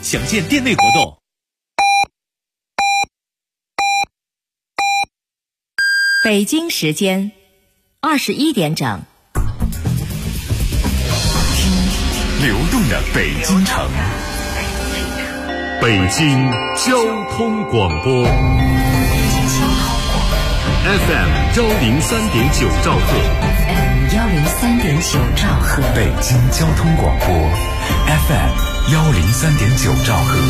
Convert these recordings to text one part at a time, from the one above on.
详见店内活动。 北京时间21点整。 流动的北京城，北京交通广播 FM 103.9兆赫， 103.9兆赫， 北京交通广播 FM 103.9兆赫。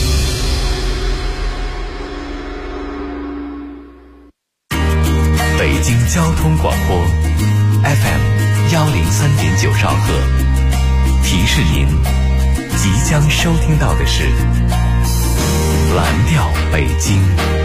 北京交通广播 FM 103.9兆赫，提示您，即将收听到的是蓝调北京。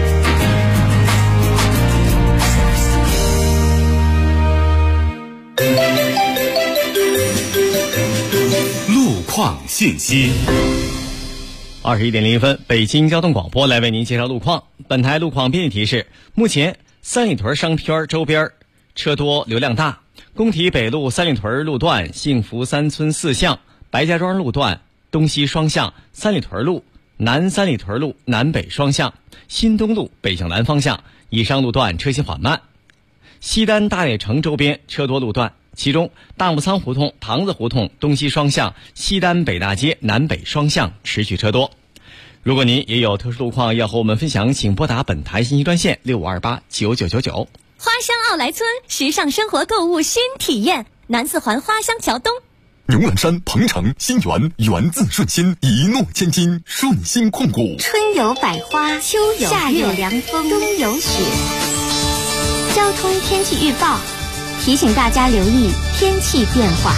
路况信息。 21点01分，北京交通广播来为您介绍路况。本台路况编辑提示：目前三里屯商圈周边车多流量大，工体北路三里屯路段、幸福三村四巷、白家庄路段东西双向、三里屯路南三里屯路南北双向、新东路北向南方向以上路段车行缓慢。西单大悦城周边车多路段，其中大木仓胡同、塘子胡同东西双向、西单北大街南北双向持续车多。如果您也有特殊路况要和我们分享，请拨打本台信息专线65289999。 花乡奥莱村，时尚生活购物新体验，南四环花乡桥东。 牛栏山、鹏城、新源，源自顺心，一诺千金，顺心控股。 春有百花，秋有夏有凉风，冬有雪。交通天气预报提醒大家留意天气变化。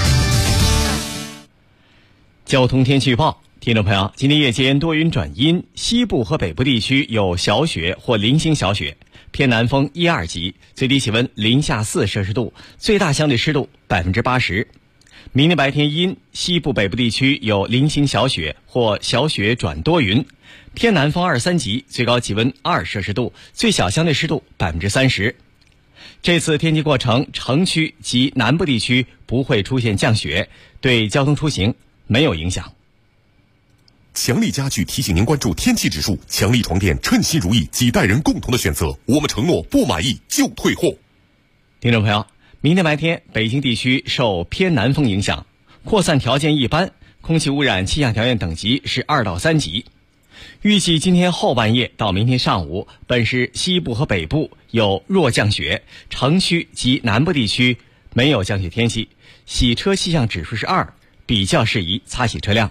交通天气预报，听众朋友，今天夜间多云转阴，西部和北部地区有小雪或零星小雪，偏南风1、2级，最低气温零下4摄氏度，最大相对湿度80%。明天白天阴，西部北部地区有零星小雪或小雪转多云，偏南风2、3级，最高气温2摄氏度，最小相对湿度30%。这次天气过程，城区及南部地区不会出现降雪，对交通出行没有影响。 强力家具提醒您关注天气指数，强力床垫称心如意，几代人共同的选择，我们承诺不满意就退货。 听众朋友，明天白天北京地区受偏南风影响，扩散条件一般，空气污染气象条件等级是2到3级。预计今天后半夜到明天上午，本市西部和北部有弱降雪，城区及南部地区没有降雪天气，洗车气象指数是2，比较适宜擦洗车辆。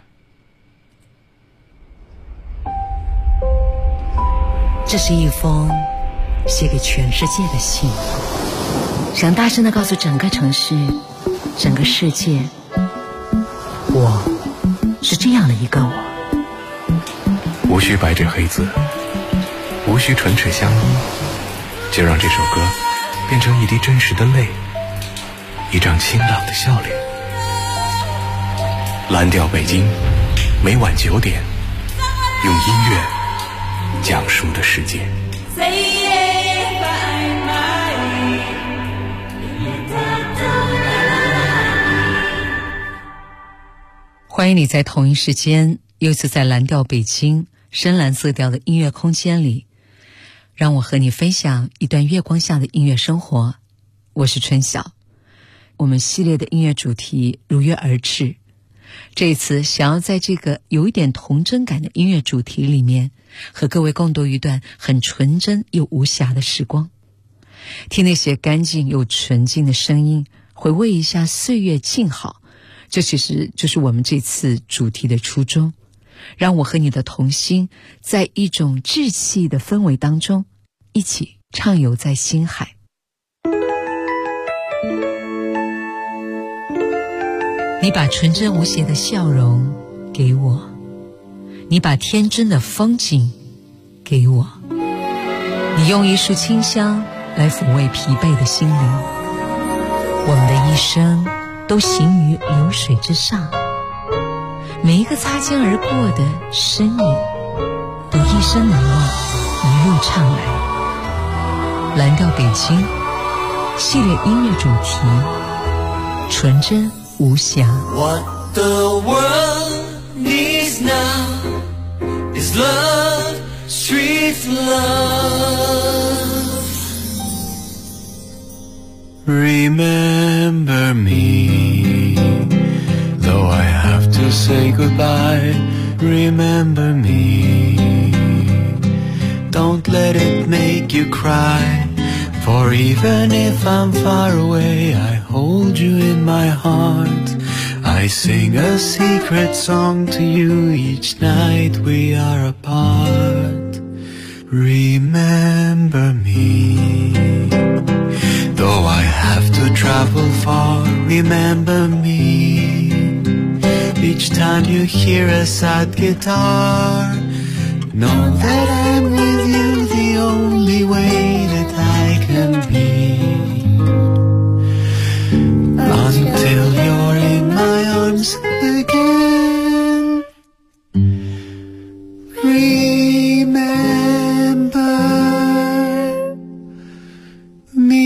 这是一封写给全世界的信，想大声地告诉整个城市、整个世界，我是这样的一个我。 无需白纸黑字，无需唇齿相依，就让这首歌变成一滴真实的泪，一张清朗的笑脸。蓝调北京，每晚9点，用音乐讲述的世界。 欢迎你在同一时间又次在蓝调北京深蓝色调的音乐空间里，让我和你分享一段月光下的音乐生活。我是春晓。我们系列的音乐主题如约而至，这一次想要在这个有一点童真感的音乐主题里面，和各位共度一段很纯真又无瑕的时光，听那些干净又纯净的声音，回味一下岁月静好，这其实就是我们这次主题的初衷。让我和你的童心在一种稚气的氛围当中，一起畅游在星海。你把纯真无邪的笑容给我，你把天真的风景给我，你用一束清香来抚慰疲惫的心灵。我们的一生都行于流水之上，每一个擦肩而过的身影都一生难忘，一路唱来。蓝调北京系列音乐主题，纯真无瑕。 What the world needs now is love, sweet love. Remember me, though I have to say goodbye. Remember me, don't let it make you cry. For even if I'm far away, I hold you in my heart. I sing a secret song to you each night we are apart. Remember me, though I have to travel far. Remember me, each time you hear a sad guitar. Know that I'm with you the only way that I can be, until you're in my arms again. Remember me.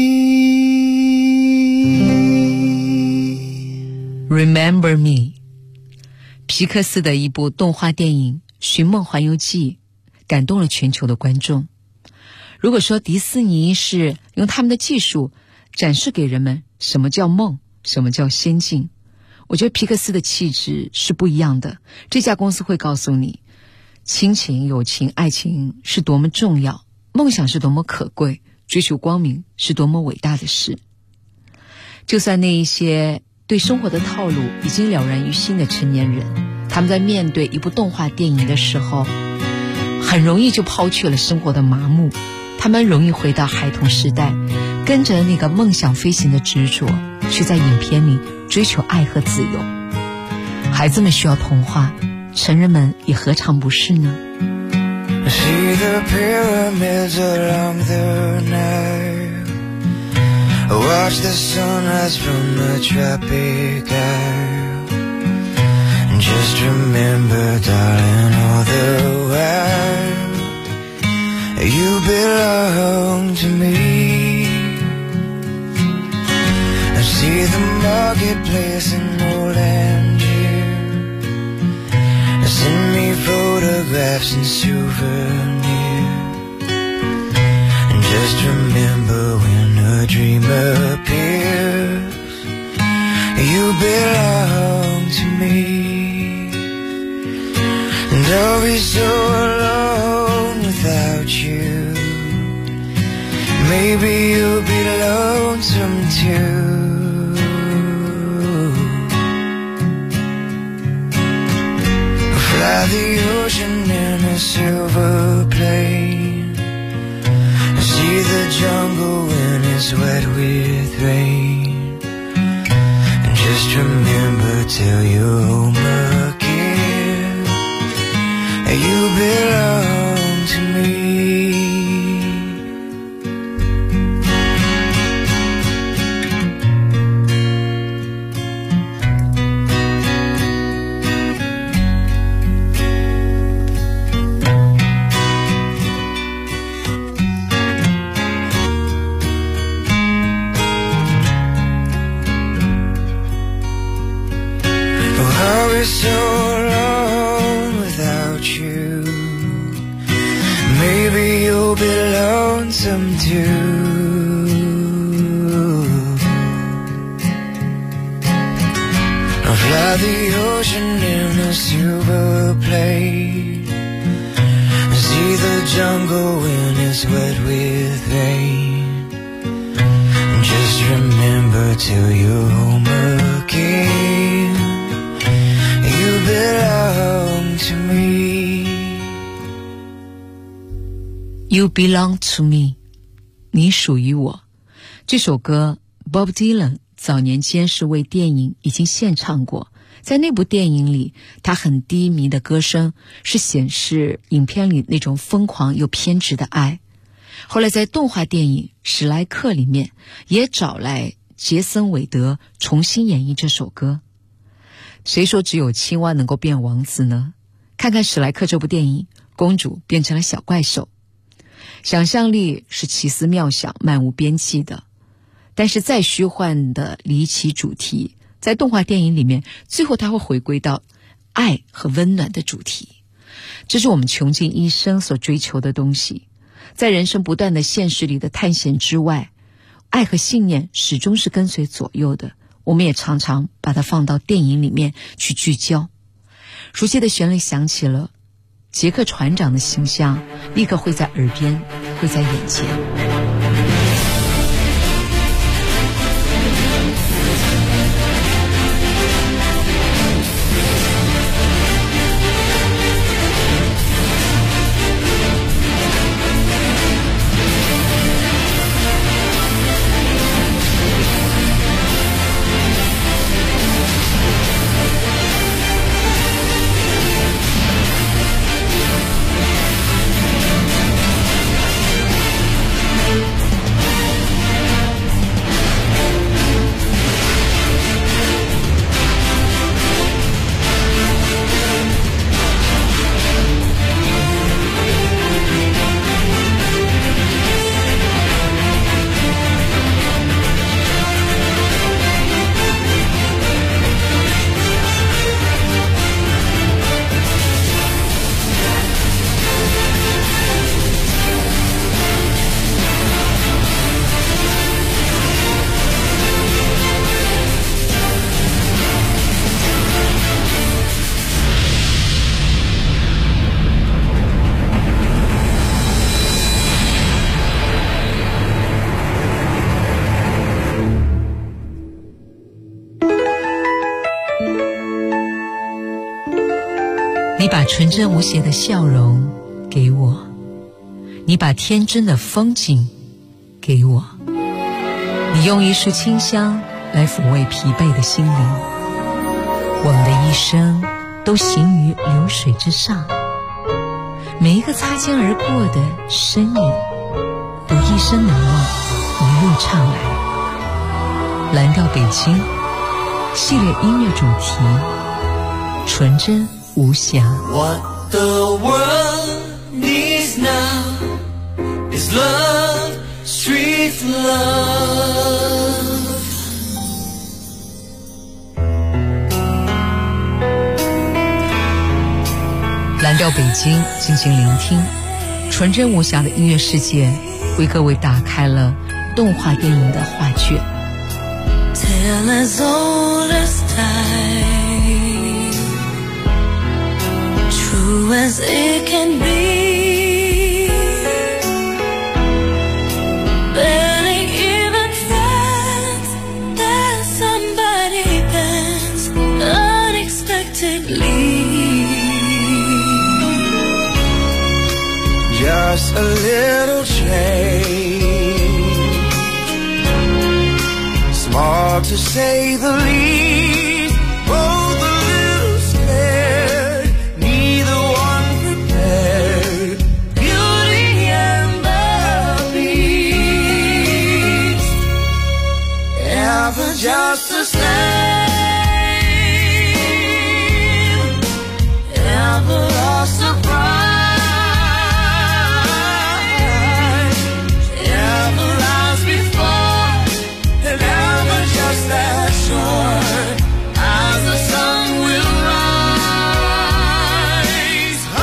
Remember me， 皮克斯的一部动画电影《寻梦环游记》感动了全球的观众。如果说迪士尼是用他们的技术展示给人们什么叫梦，什么叫仙境，我觉得皮克斯的气质是不一样的。这家公司会告诉你，亲情、友情、爱情是多么重要，梦想是多么可贵，追求光明是多么伟大的事。就算那一些对生活的套路已经了然于心的成年人，他们在面对一部动画电影的时候，很容易就抛去了生活的麻木，他们容易回到孩童时代，跟着那个梦想飞行的执着，去在影片里追求爱和自由。孩子们需要童话，成人们也何尝不是呢？ See the pyramids along the Nile, watch the sunrise from the tropic isle. Just remember, darling, all the while you belong to me. I see the marketplace in old Angier. Send me photographs and souvenirs. And just remember, when a dream appears, you belong to me. And I'll be so alone without you. Maybe you'll be lonesome too. Fly the ocean in a silver plane. See the jungle when it's wet with rain. And just remember, till you're home again, you belong to me. So alone without you. Maybe you'll be lonesome too. I'll fly the ocean in a silver plane. See the jungle when it's wet with rain. And just remember, till you're home again, you belong to me. You belong to me， 你属于我。这首歌 Bob Dylan 早年间是为电影已经献唱过，在那部电影里，他很低迷的歌声是显示影片里那种疯狂又偏执的爱。后来在动画电影《史莱克》里面也找来杰森·韦德重新演绎这首歌。谁说只有青蛙能够变王子呢？看看《史莱克》这部电影，公主变成了小怪兽。想象力是奇思妙想、漫无边际的，但是再虚幻的离奇主题，在动画电影里面，最后它会回归到爱和温暖的主题。 这是我们穷尽一生所追求的东西。在人生不断的现实里的探险之外，爱和信念始终是跟随左右的，我们也常常把它放到电影里面去聚焦。熟悉的旋律响起了，杰克船长的形象立刻会在耳边，会在眼前。你把纯真无邪的笑容给我，你把天真的风景给我，你用一束清香来抚慰疲惫的心灵。我们的一生都行于流水之上，每一个擦肩而过的身影都一生难忘，一路唱来。蓝调北京系列音乐主题，纯真无瑕。 What the world needs now is love, street love. 蓝调北京，进行聆听纯真无瑕的音乐世界，为各位打开了动画电影的画卷。 Tale as old as time, true as it can be, barely even friends that somebody bends unexpectedly. Just a little change, small to say the least, both a little scared, neither one prepared, beauty and the beast, ever just the same, ever a surprise. That shore as the sun will rise. Oh,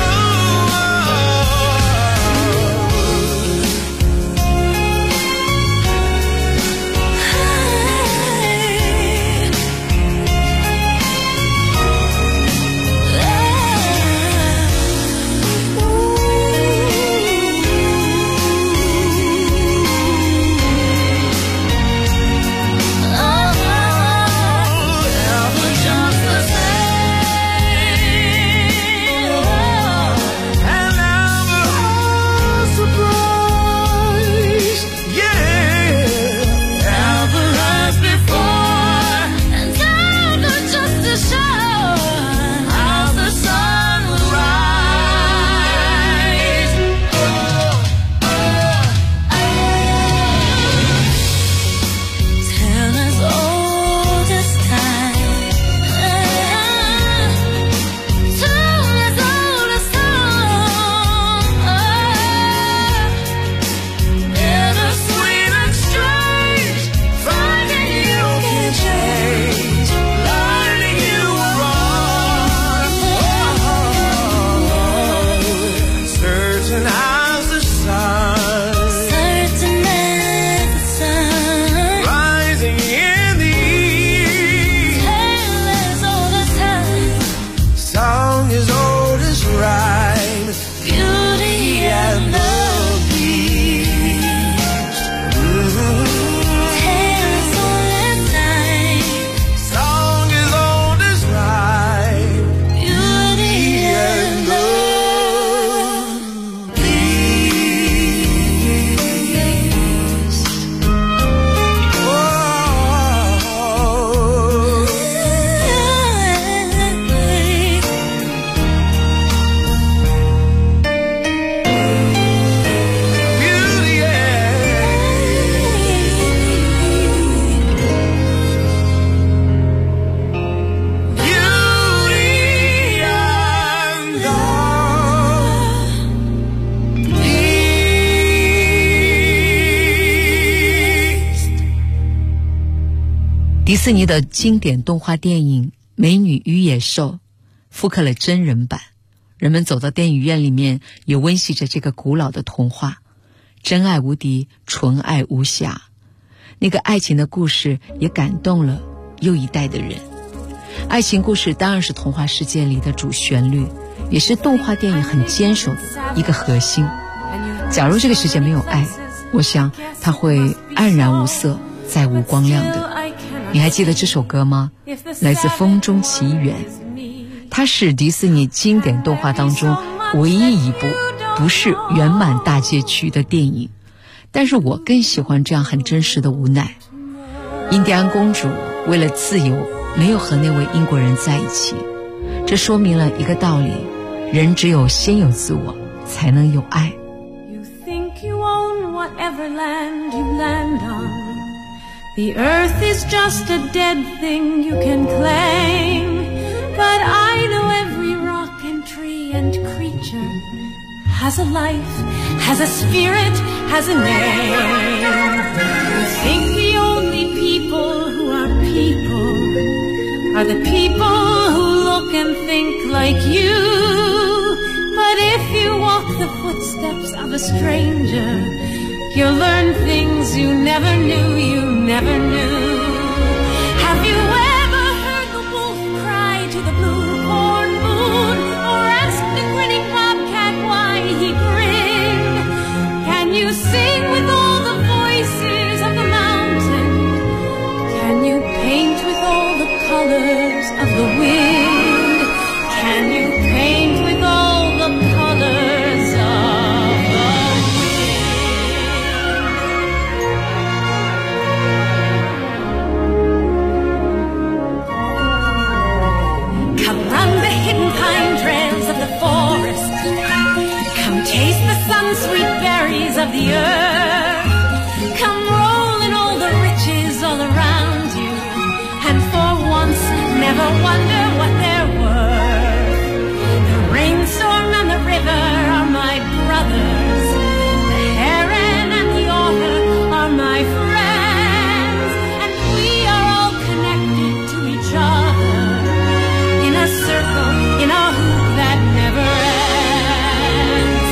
hey, 迪士尼的经典动画电影《美女与野兽》复刻了真人版，人们走到电影院里面也温习着这个古老的童话，真爱无敌，纯爱无瑕。那个爱情的故事也感动了又一代的人。爱情故事当然是童话世界里的主旋律，也是动画电影很坚守的一个核心。假如这个世界没有爱，我想它会黯然无色，再无光亮的。你还记得这首歌吗？来自《风中奇缘》，它是迪士尼经典动画当中唯一一部不是圆满大结局的电影，但是我更喜欢这样很真实的无奈。印第安公主为了自由没有和那位英国人在一起，这说明了一个道理，人只有先有自我才能有爱。 You think you own whatever land you land on. The earth is just a dead thing you can claim. But I know every rock and tree and creature has a life, has a spirit, has a name. You think the only people who are people are the people who look and think like you. But if you walk the footsteps of a stranger, you'll learn things you never knew, you never knew. Have you ever heard the wolf cry to the blue corn moon, or asked the grinning bobcat why he grinned? Can you sing with all the voices of the mountain? Can you paint with all the colors of the wind? Can you paint with all the colors of the wind? Come run the hidden pine trails of the forest. Come taste the sun-sweet berries of the earth. Come roll in all the riches all around you, and for once never wonder what they're worth. The rainstorm and the river are my brothers. The heron and the otter are my friends, and we are all connected to each other in a circle, in a hoop that never ends.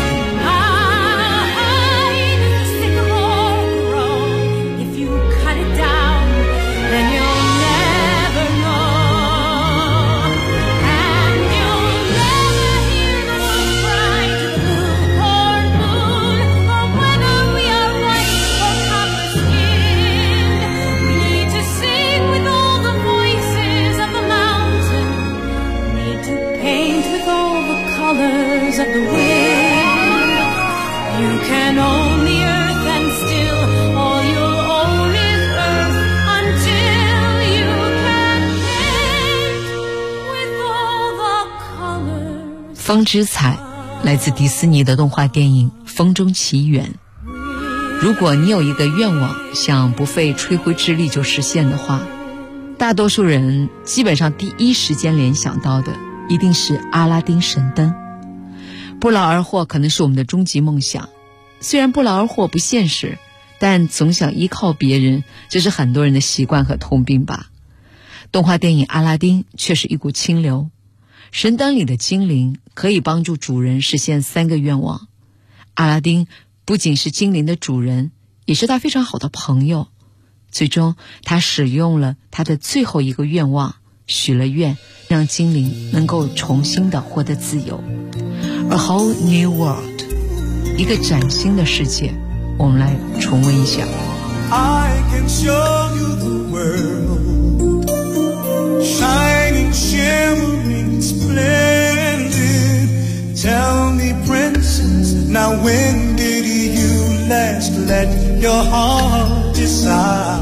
High does the sycamore grow. If you cut it down, then you'll never know. And you'll never hear the wolf cry to the blue corn moon, or whether we are white or copper skinned. We need to sing with all the voices of the mountain. We need to paint with all the colors of the wind. You can own the earth, and still all you'll own is earth until you can paint with all the colors. 风之彩来自迪士尼的动画电影《风中奇缘》。如果你有一个愿望想不费吹灰之力就实现的话，大多数人基本上第一时间联想到的一定是阿拉丁神灯。不劳而获可能是我们的终极梦想，虽然不劳而获不现实，但总想依靠别人，这是很多人的习惯和通病吧。动画电影《阿拉丁》却是一股清流，神灯里的精灵可以帮助主人实现3个愿望。阿拉丁不仅是精灵的主人，也是他非常好的朋友。最终他使用了他的最后一个愿望，许了愿，让精灵能够重新的获得自由。A whole new world， 一个崭新的世界，我们来重温一下。 I can show you the world, shining, shimmering, splendid. Tell me, princess, now when did you last let your heart decide?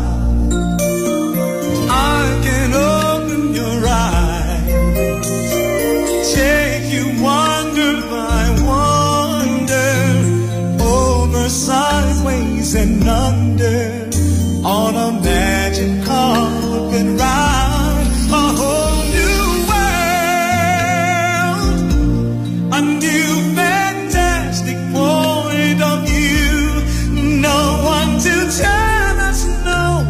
I can open your eyes, take you wonder by wonder, over, sideways and under, on a magic carpet ride. A whole new world, a new fantastic point of view. No one to tell us no,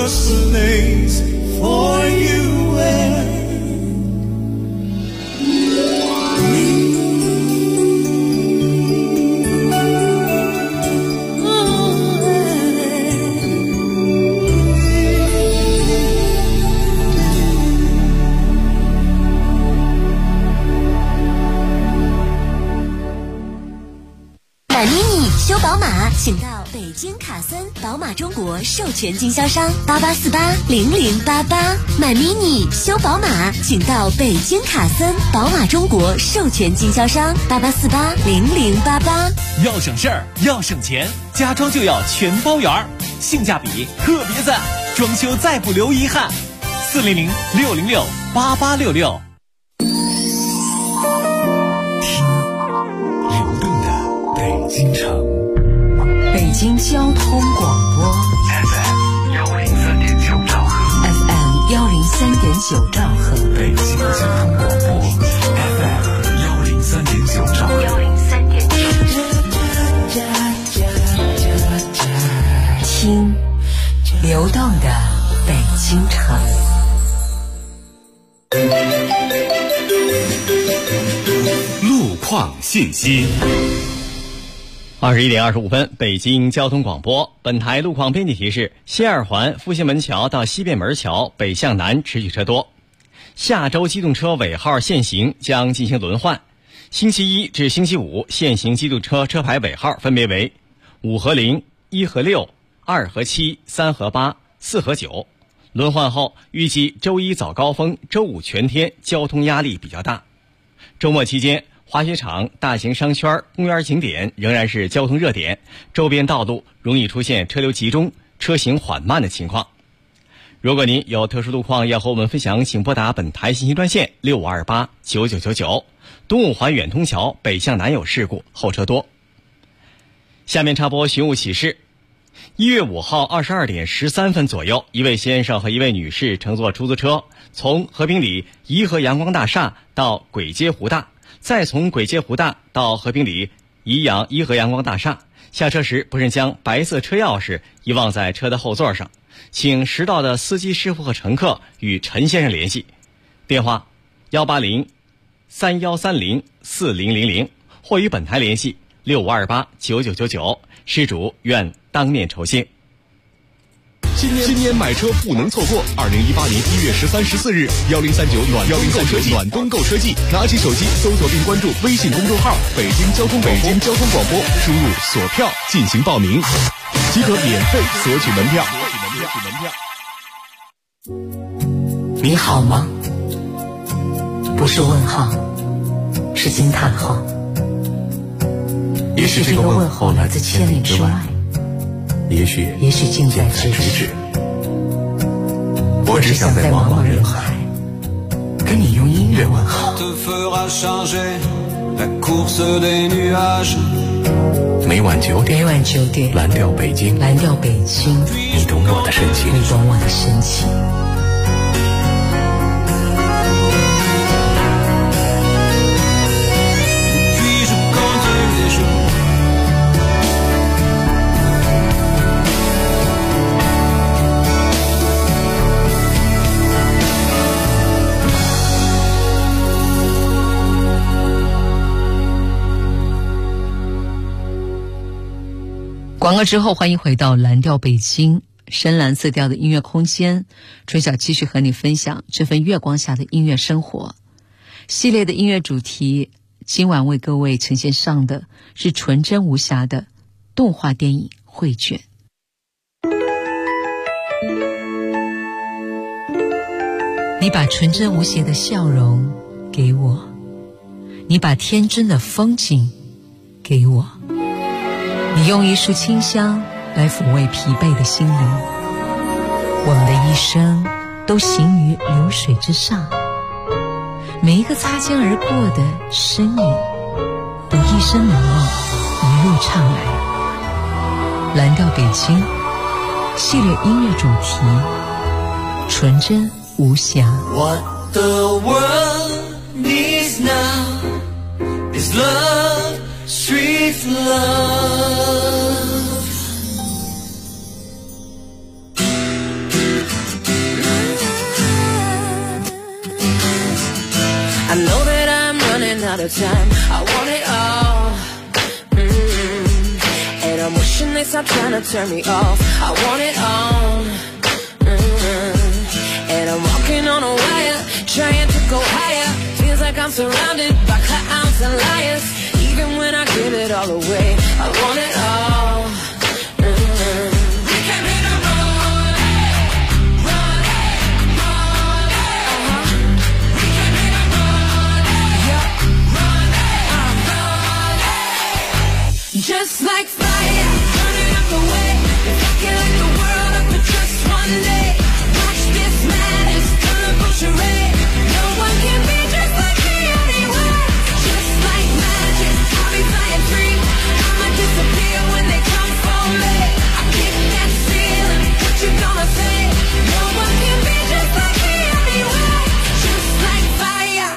just a place for you and 买 mini 修宝马，请到北京卡森宝马中国授权经销商88480088。买 mini 修宝马，请到北京卡森宝马中国授权经销商88480088。 要省事儿，要省钱，家装就要全包圆，性价比特别赞，装修再不留遗憾。400-606-8866。 京城， 北京交通广播 FM 103.9兆赫 ，FM 103.9兆赫， 北京交通广播 FM 103.9兆赫 ，103.9。听流动的北京城。 路况信息。 21点25分，北京交通广播。本台路况编辑提示：西二环复兴门桥到西便门桥北向南持续车多，下周机动车尾号限行将进行轮换。星期一至星期五限行机动车车牌尾号分别为5和0、1和6、2和7、3和8、4和9。轮换后，预计周一早高峰、周五全天交通压力比较大。周末期间，滑雪场、大型商圈、公园景点仍然是交通热点，周边道路容易出现车流集中、车行缓慢的情况。如果您有特殊路况要和我们分享，请拨打本台信息专线6528-9999。东五环远通桥北向南有事故，后车多。下面插播寻物启事。1月5号22点13分左右，一位先生和一位女士乘坐出租车从和平里颐和阳光大厦到簋街湖大，再从簋街湖大到和平里颐和阳光大厦，下车时不慎将白色车钥匙遗忘在车的后座上，请识到的司机师傅和乘客与陈先生联系，电话180-3130-4000，或与本台联系6528-9999，失主愿当面酬谢。 新年买车不能错过！2018年1月13、14日，1039暖冬购车季，拿起手机搜索并关注微信公众号“北京交通广播”，输入锁票进行报名，即可免费索取门票。 你好吗？不是问号，是惊叹号。 也许这个问候来自千里之外，也许近在咫尺。我只想在茫茫人海跟你用音乐问候。每晚9点，蓝调北京，你懂我的深情。 广告之后，欢迎回到蓝调北京，深蓝色调的音乐空间。春晓继续和你分享这份月光下的音乐生活系列的音乐主题。今晚为各位呈现上的是纯真无瑕的动画电影绘卷。你把纯真无邪的笑容给我，你把天真的风景给我，你用一束清香来抚慰疲惫的心灵。我们的一生都行于流水之上，每一个擦肩而过的身影都一生难忘，一路唱来。蓝调北京系列音乐主题，纯真无瑕。 What the world needs now is love, sweet love. of time. I want it all. And I'm wishing they stop trying to turn me off. I want it all. And I'm walking on a wire, trying to go higher. Feels like I'm surrounded by clowns and liars. Even when I give it all away, I want it all. We came here to roll it, roll it, roll it. We came here to roll it, yeah, roll it, roll it. Just like fire, burning up the way. If I can light the world up with just one day. Watch this madness, colorful charade. No one can be just like me anyway. Just like magic, I'll be flying free. I'ma disappear when they come for me. I kick that ceiling, what you gonna say? No one can be just like me anyway. Just like fire.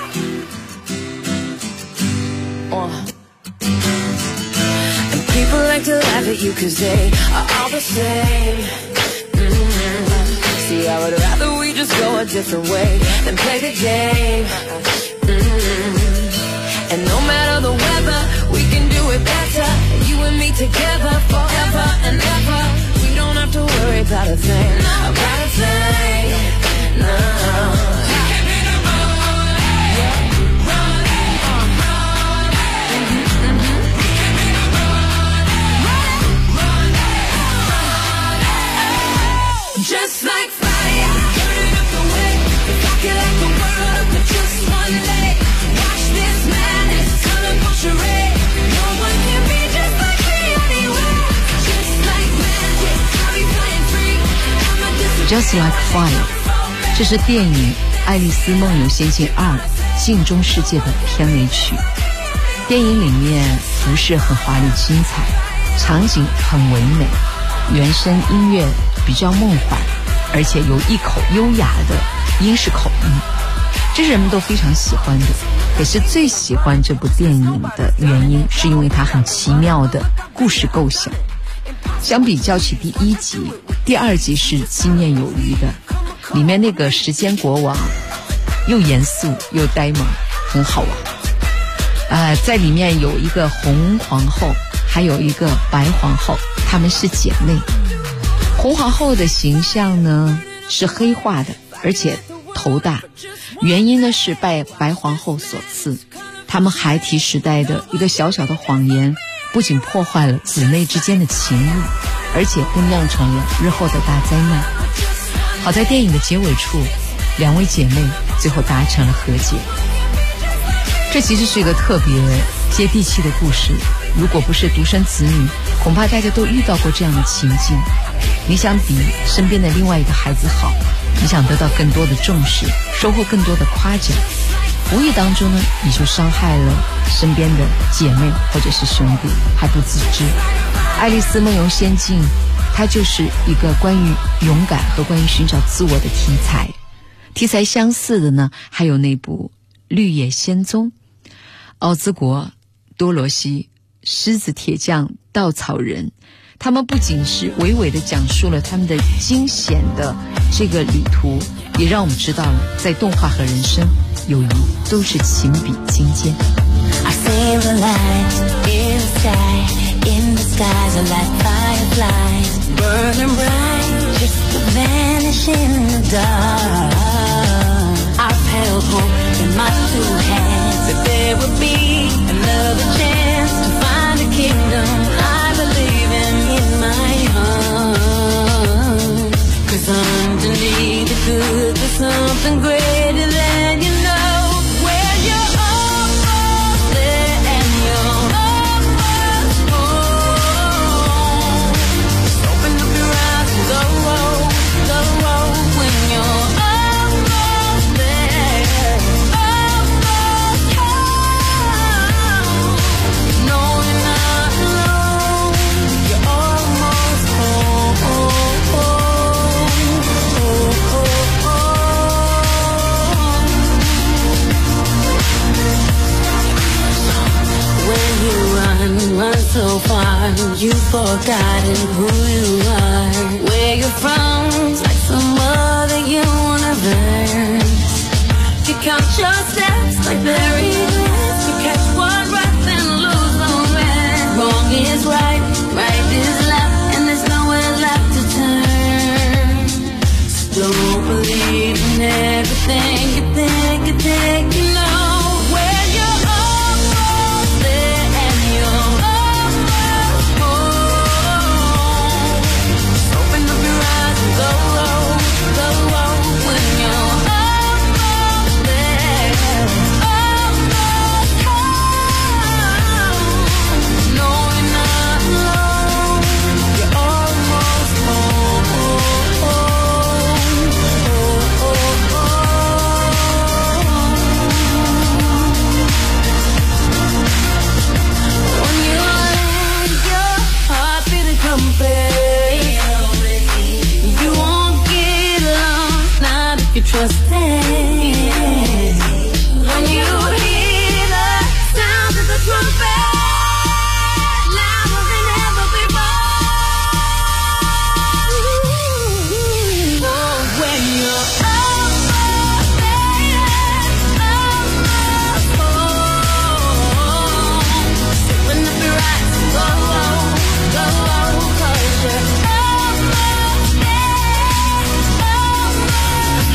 And people like to laugh at you 'cause they are all the same. See, I would rather we just go a different way than play the game. And no matter the weather, we can do it better. You and me together forever and ever. We don't have to worry about a thing, about a thing. No. Just like fire, burning up the way. If I could light the world up with just one day. Watch this madness, colorful charade. No one can be just like me anyway. Just like magic, I'll be flying free. I'ma Just Like Fire， 这是电影《爱丽丝梦游仙境2：镜中世界》的片尾曲。电影里面服饰很华丽精彩，场景很唯美，原声音乐比较梦幻，而且有一口优雅的英式口音，这是人们都非常喜欢的。可是最喜欢这部电影的原因，是因为它很奇妙的故事构想。相比较起第1集，第2集是经验有余的，里面那个时间国王又严肃又呆萌，很好玩。在里面有一个红皇后，还有一个白皇后，她们是姐妹。红皇后的形象呢是黑化的，而且头大，原因呢是拜白皇后所赐。他们孩提时代的一个小小的谎言，不仅破坏了姊妹之间的情谊，而且更酿成了日后的大灾难。好在电影的结尾处，2位姐妹最后达成了和解。这其实是一个特别接地气的故事，如果不是独生子女，恐怕大家都遇到过这样的情境。你想比身边的另外一个孩子好，你想得到更多的重视，收获更多的夸奖，无意当中呢，你就伤害了身边的姐妹或者是兄弟，还不自知。爱丽丝梦游仙境，它就是一个关于勇敢和关于寻找自我的题材。题材相似的呢，还有那部绿野仙踪，奥兹国、多罗西、狮子铁匠、稻草人，他们不仅是娓娓地讲述了他们的惊险的这个旅途，也让我们知道了在动画和人生，友谊都是情比金坚。 I see the light in the sky, in the skies are like fireflies, burning bright, just to vanish in the dark. I've held hope in my 2 hands that there would be another chance to find a kingdom I believe in my heart. 'Cause underneath the good there's something greater than you know. Where you're almost there and you're almost home. Just open up your eyes and go when you're almost there, almost home. No, you're not alone. You're almost When you run so far, you've forgotten who you are. Where you're from, like some other universe. You count your steps like fairy lights. You catch trusting. When you hear the sound of the trumpet, louder than ever before. When you're almost there, almost home, open up your eyes and go, go, 'cause you're almost there, almost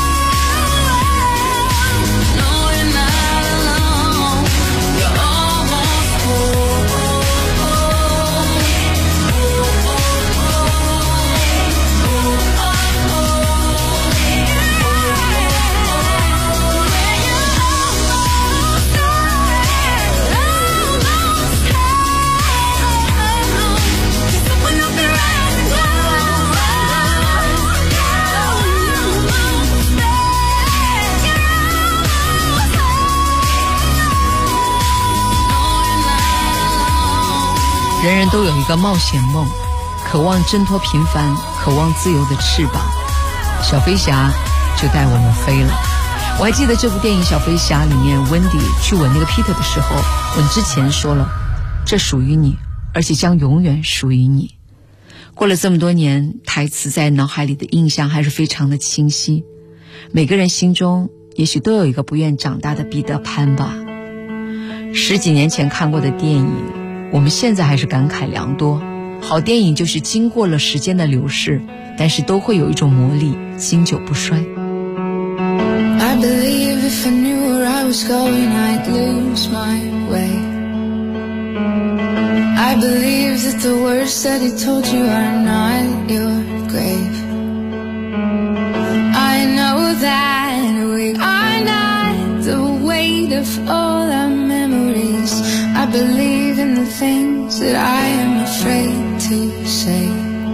home. No, you're not alone. You're almost 人人都有一个冒险梦，渴望挣脱平凡，渴望自由的翅膀。小飞侠就带我们飞了。我还记得这部电影《小飞侠》里面，温迪去吻那个 Peter 的时候，吻之前说了：“这属于你，而且将永远属于你。”过了这么多年，台词在脑海里的印象还是非常的清晰。每个人心中也许都有一个不愿长大的彼得潘吧。10几年前看过的电影，我们现在还是感慨良多。好电影就是经过了时间的流逝，但是都会有一种魔力，经久不衰。 I believe if I knew where I was going, I'd lose my way. I believe that the words that he told you are not your grave. I know that we are not the weight of all our memories. I believe in the things that I am afraid to say.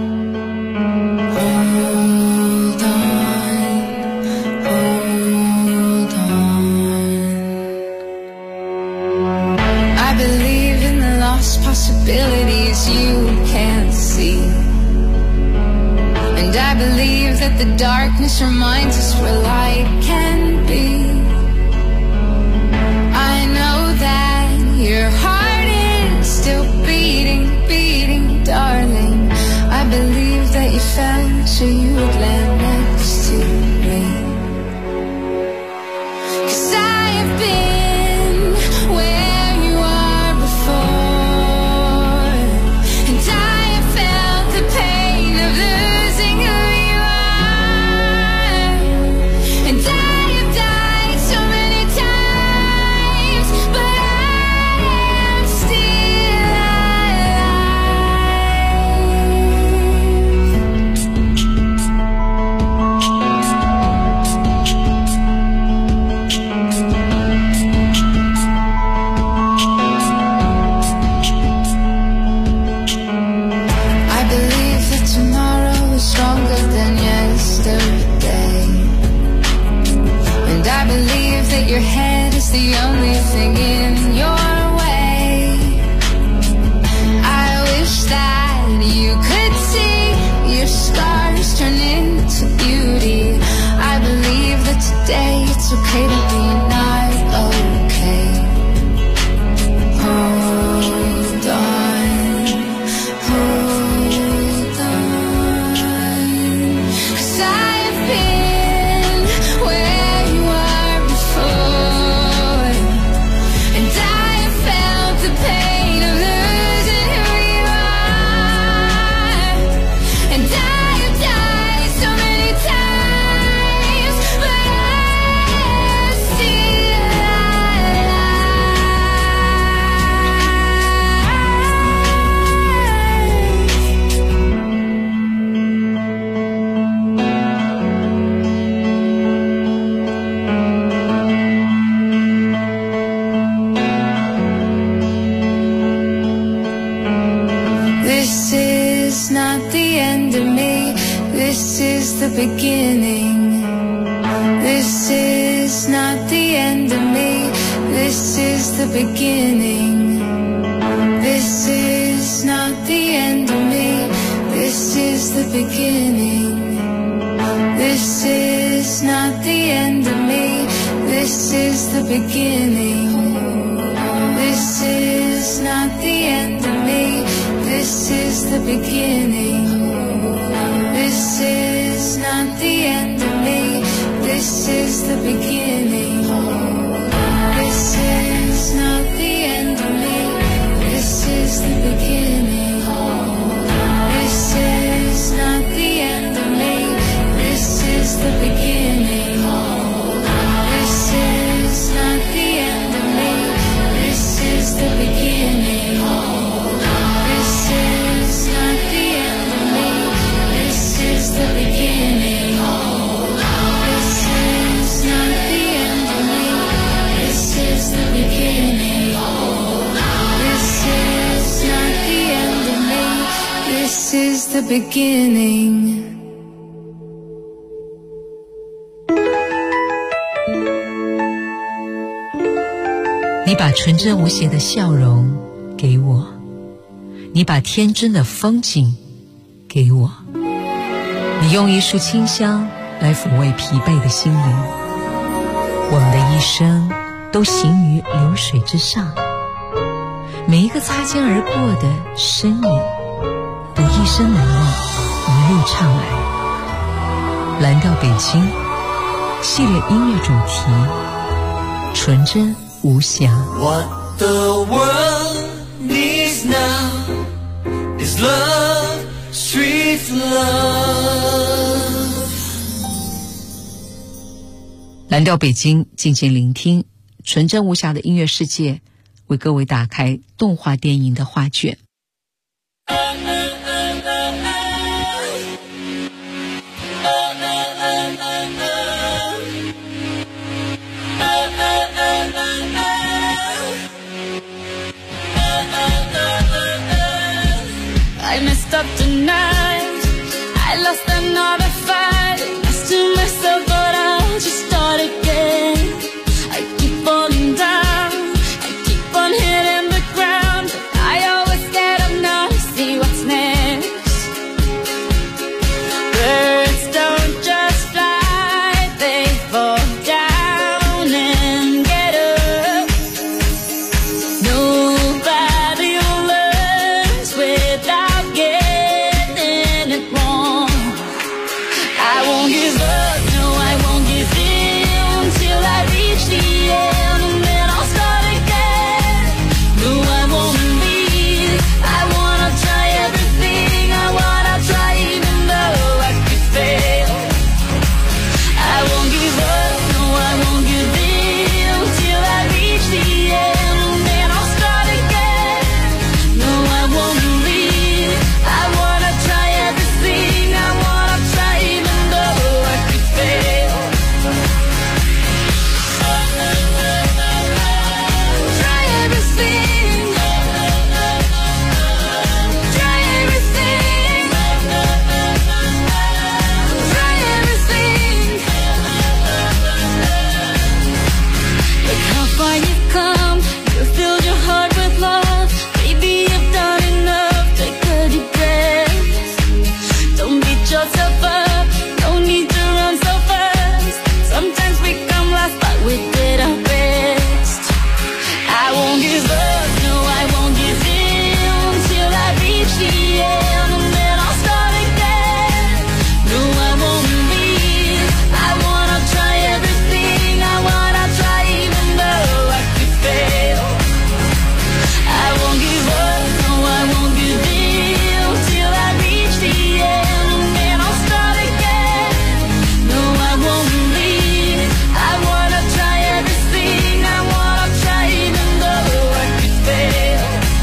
Hold on, hold on. I believe in the lost possibilities you can't see. And I believe that the darkness reminds us where light can be. I know that your heart is still beating, beating, darling. I believe that you fell so you would land next to me. 'Cause I've been where you are before, and I have felt the pain of losing who you are, and I have died so many times, but I am still I believe that tomorrow is stronger than yesterday, and I believe that your head is the only thing in your way. I wish that you could see your scars turn into beauty. I believe that today it's okay to be not okay. Hold on, hold on. 'Cause I've been where you are before, and I have felt the pain of losing who you are, and I have died so many times, but I'm still This is not the end of me. This is the beginning. This is not the end of me. This is the beginning. This is not the end of me. This is the beginning. This is not beginning. This is not the end of me. This is the beginning. This is not the end of me. This is the beginning. This is not the end of me. This is the beginning. This is not the end of me. This is the beginning. This is not the end of me. This is the beginning. This is not the end of me. This is the beginning. This is not the end of me. This is the beginning. This is not the end of me. This is the beginning. 你把纯真无邪的笑容给我，你把天真的风景给我，你用一束清香来抚慰疲惫的心灵。我们的一生都行于流水之上，每一个擦肩而过的身影都一生难忘，一路畅来。蓝调北京系列音乐主题，纯真无瑕。 What the world needs now is love, street love. 蓝调北京，静静聆听纯真无瑕的音乐世界，为各位打开动画电影的画卷。 I messed up tonight. I lost another fight. Lost to myself, but I'll just start again. I keep falling down. I keep on hitting the ground. I always get up now to see what's next. Birds don't just fly, they fall down and get up. Nobody learns without getting it wrong. I won't give up, no, I won't give in till I reach the end, and then I'll start again. No, I won't leave. I wanna try everything. I wanna try even though I could fail. I won't give up, no, I won't give in till I reach the end, and then I'll start again. No, I won't leave. I wanna try everything. I wanna try even though I could fail. Try everything. Try everything. Try everything. Look how far you've come. You filled your heart with love. Baby, you've done enough. Take a deep breath. Don't beat yourself up. No need to run so fast. Sometimes we come last, but we did our best. I won't give up, no, I won't give in till I reach the end, and then I'll start again. No, I won't leave. I wanna try everything. I wanna try even though I could fail. I won't give up, no, I won't give in till I reach the end, and then I'll start again. No, I won't leave. I wanna try everything. I wanna try even though I could fail.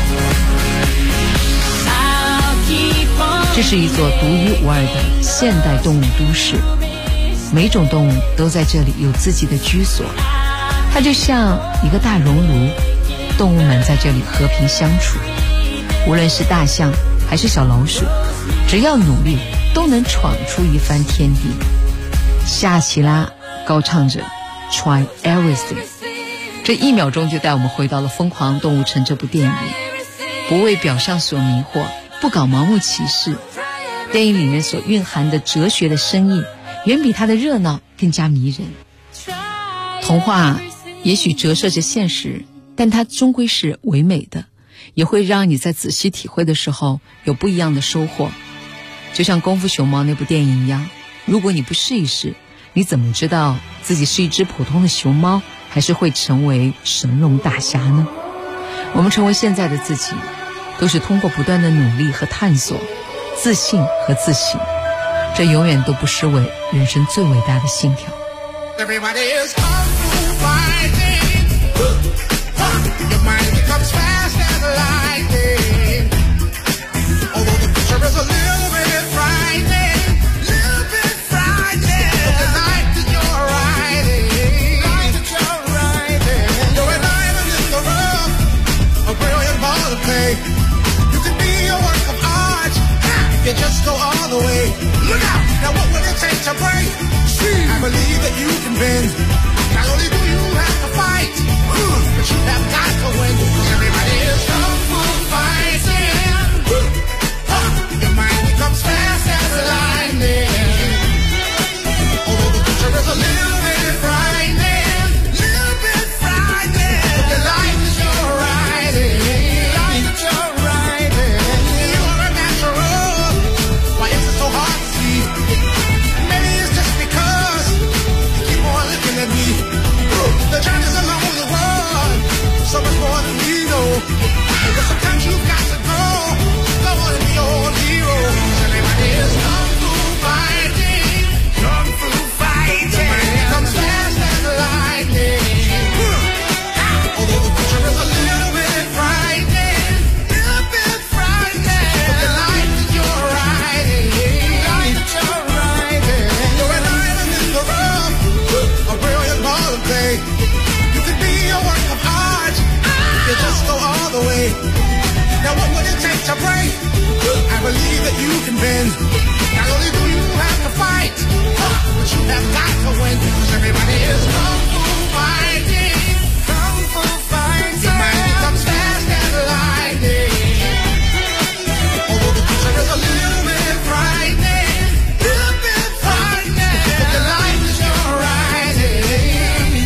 I'll keep on. 这是一座独一无二的现代动物都市，每种动物都在这里有自己的居所，它就像一个大熔炉，动物们在这里和平相处。无论是大象还是小老鼠，只要努力，都能闯出一番天地。夏奇拉高唱着 Try Everything， 这1秒钟就带我们回到了《疯狂动物城》这部电影，不为表象所迷惑，不搞盲目歧视。电影里面所蕴含的哲学的深意，远比它的热闹更加迷人。童话也许折射着现实，但它终归是唯美的，也会让你在仔细体会的时候有不一样的收获。就像《功夫熊猫》那部电影一样，如果你不试一试，你怎么知道自己是一只普通的熊猫，还是会成为神龙大侠呢？我们成为现在的自己，都是通过不断的努力和探索，自信和自省，这永远都不失为人生最伟大的信条。 Everybody is kung fu fighting. Your mind becomes fast as lightning. Although the picture is a little bit frightening, little bit frightening. But the life that you're riding, you're an island in the rough, a brilliant ball of clay. You can be a work of art if you just go all the way. Look out! Now what will it take to break? I believe that you can bend. Not only do you have to fight, but you have got to win. Cause everybody is kung fu fighting. Your mind becomes fast as lightning. Although the future is a little bit frightening, little bit frightening. But the life that you're riding, you're a natural. Why is it so hard to see? Maybe it's just because you keep on looking at me. The journey's a lonely one, so much more than we know. But sometimes you've got to go on and be your own hero. Everybody is kung fu fighting, kung fu fighting. The mind becomes fast as lightning. Although the future is a little bit frightening, little bit frightening. But the life that you're riding, you're an island in the rough, a brilliant ball of clay. You can be a work of art if you just go all the way. Now what would it take to break? I believe that you can bend. Not only do you have to fight, but you have got to win. Cause everybody is kung fu fighting, kung fu fighting. Your mind becomes fast as lightning. Although the future is a little bit frightening, little bit frightening. But the life that you're riding.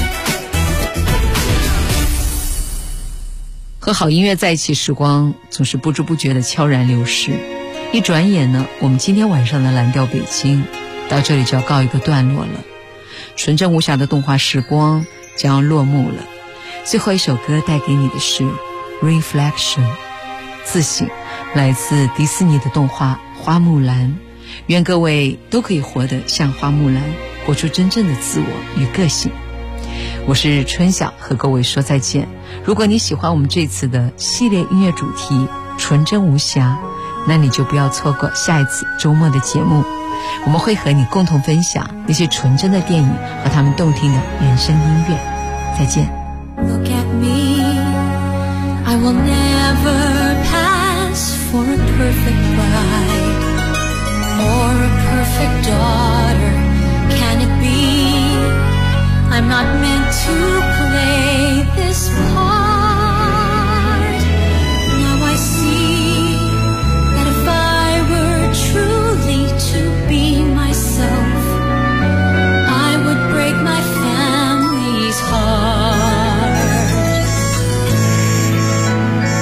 和好音乐在一起，时光总是不知不觉的悄然流逝。一转眼呢，我们今天晚上的蓝调北京到这里就要告一个段落了。纯真无瑕的动画时光将要落幕了。最后一首歌带给你的是 Reflection 自省，来自迪士尼的动画花木兰。愿各位都可以活得像花木兰，活出真正的自我与个性。我是春晓，和各位说再见。如果你喜欢我们这次的系列音乐主题纯真无瑕，那你就不要错过下一次周末的节目，我们会和你共同分享那些纯真的电影和他们动听的人声音乐。再见。 Look at me, I will never pass for a perfect bride or a perfect daughter. Can it be I'm not meant to play this part? Now I see that if I were truly to be myself, I would break my family's heart.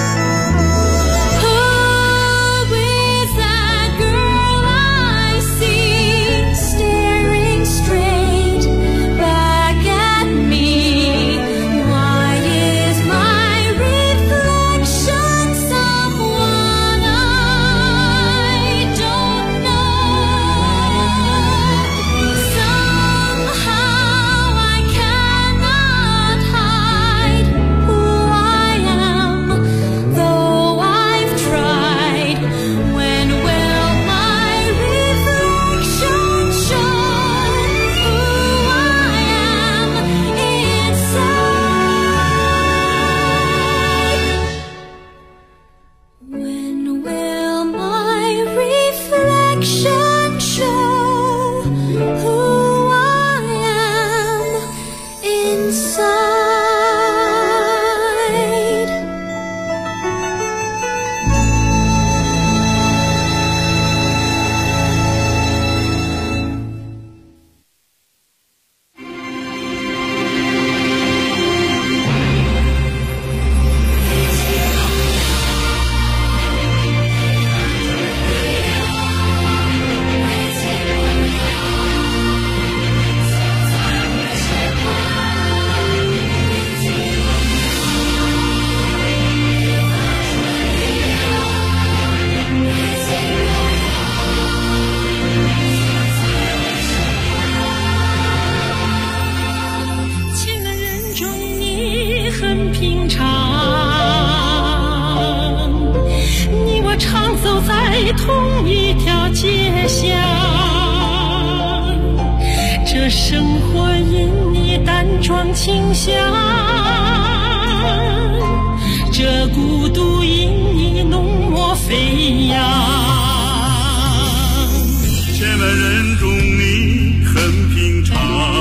同一条街巷，这生活因你淡妆清香，这孤独因你浓墨飞扬。 千万人中你很平常，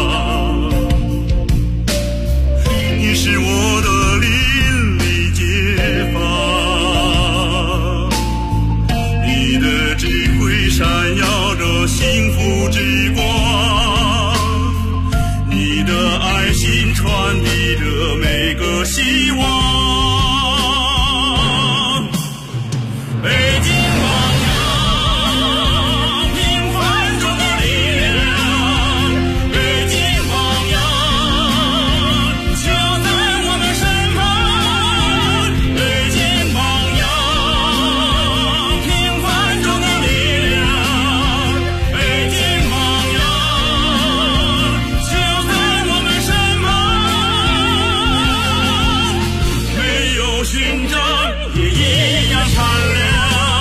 你是我的邻里街坊，你的智慧闪耀着幸福之光，你的爱心传递着每个希望。北京榜样，平凡中的力量，北京榜样，就在我们身旁。北京榜样，平凡中的力量，北京榜样，就在我们身旁。没有勋章也一样灿烂。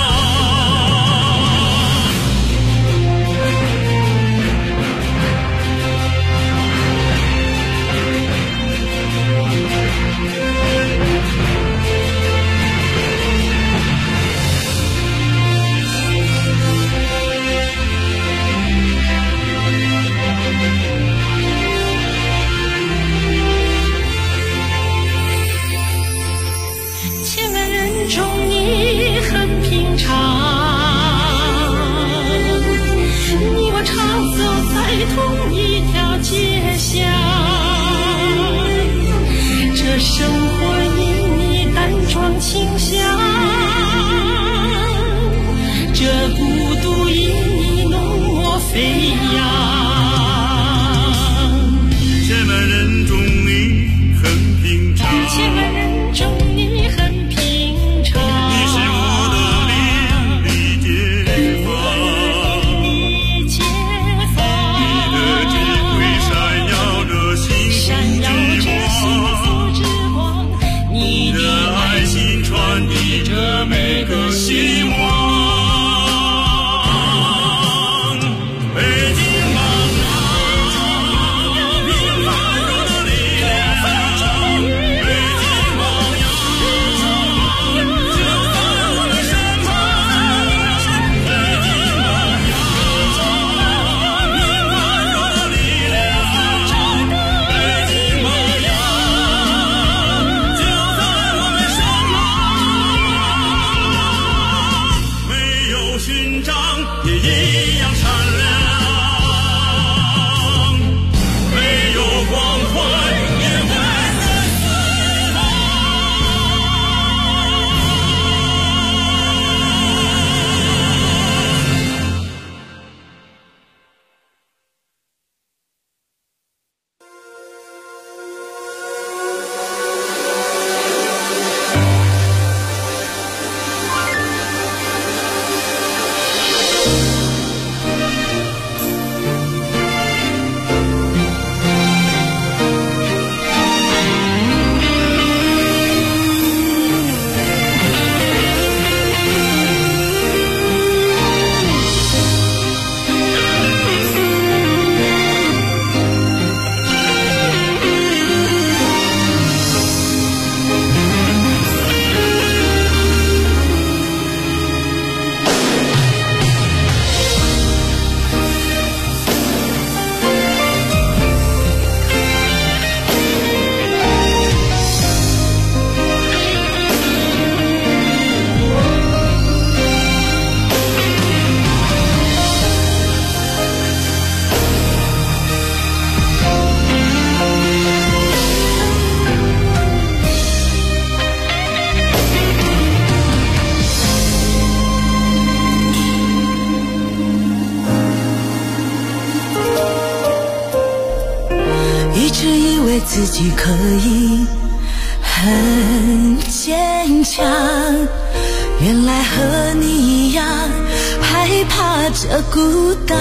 千万人中你很平常，你我常走在同一条街巷，这生活因你淡妆清香，这孤独因你浓墨飞扬。 千万人中你很平常， 千万人中你很平常， 你是我的邻里街坊， 你街坊， 你的智慧闪耀着幸福之光， 你的爱心传递着每个希望。北京榜样，平凡中的力量，北京榜样，就在我们身旁。北京榜样，平凡中的力量，北京榜样，就在我们身旁。没有勋章也一样灿亮，没有光环也温暖四方。 一直以为自己可以很坚强，原来和你一样害怕这孤单。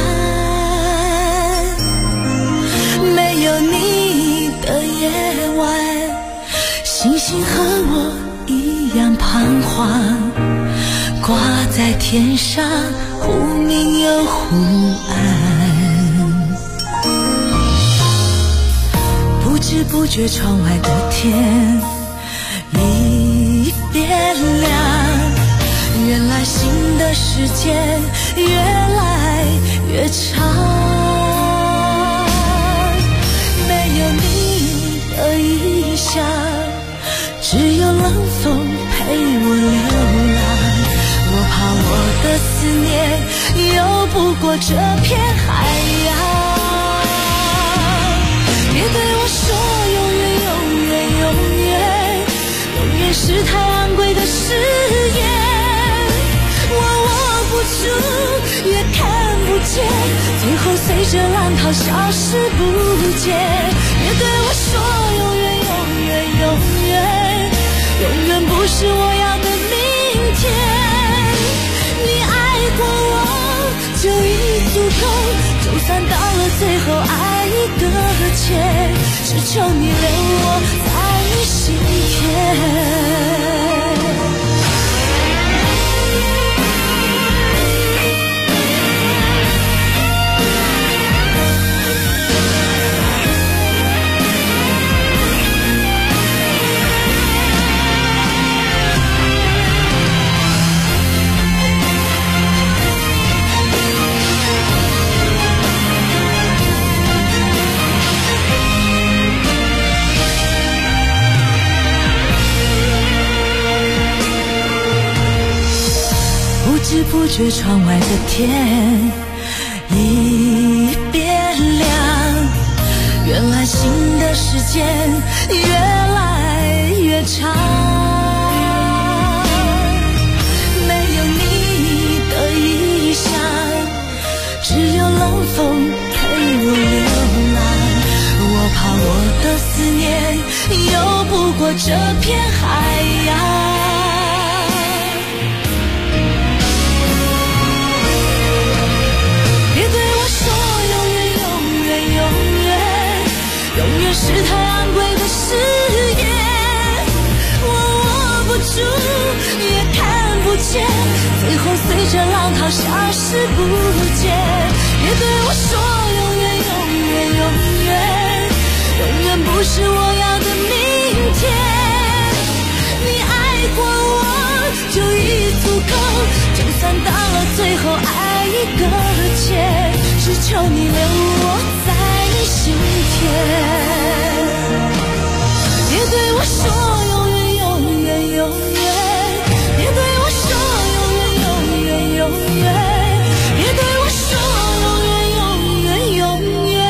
没有你的夜晚，星星和我一样彷徨， 挂在天上，忽明又忽暗。不知不觉窗外的天已变亮，原来新的时间越来越长。没有你的异乡，只有冷风陪我流浪。我怕我的思念游不过这片海洋。别对我说永远永远永远，永远是太昂贵的誓言。我握不住也看不见，最后随着浪涛消失不见。别对我说永远永远永远，永远不是我要的明天。你爱过我就已足够，就算到了最后爱已搁浅，只求你留我在你心田。不知不觉窗外的天已变亮，原来新的时间越来越长。没有你的异乡，只有冷风陪我流浪。我怕我的思念游不过这片海洋。永远是太昂贵的誓言，我握不住也看不见，最后随着浪涛消失不见。别对我说永远永远永远，永远不是我要的明天。你爱过我就已足够，就算到了最后爱已搁浅，只求你留我在你心田。别对我说永远永远永远，别对我说永远永远永远，别对我说永远永远永远。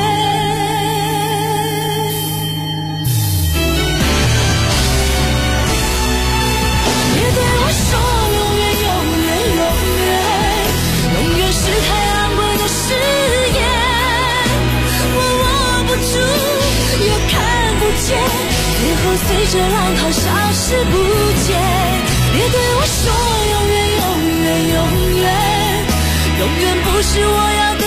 别对我说永远永远永远，永远是太昂贵的誓言。我握不住也看不见，最后随着浪涛消失不见。别对我说永远永远永远，永远不是我要的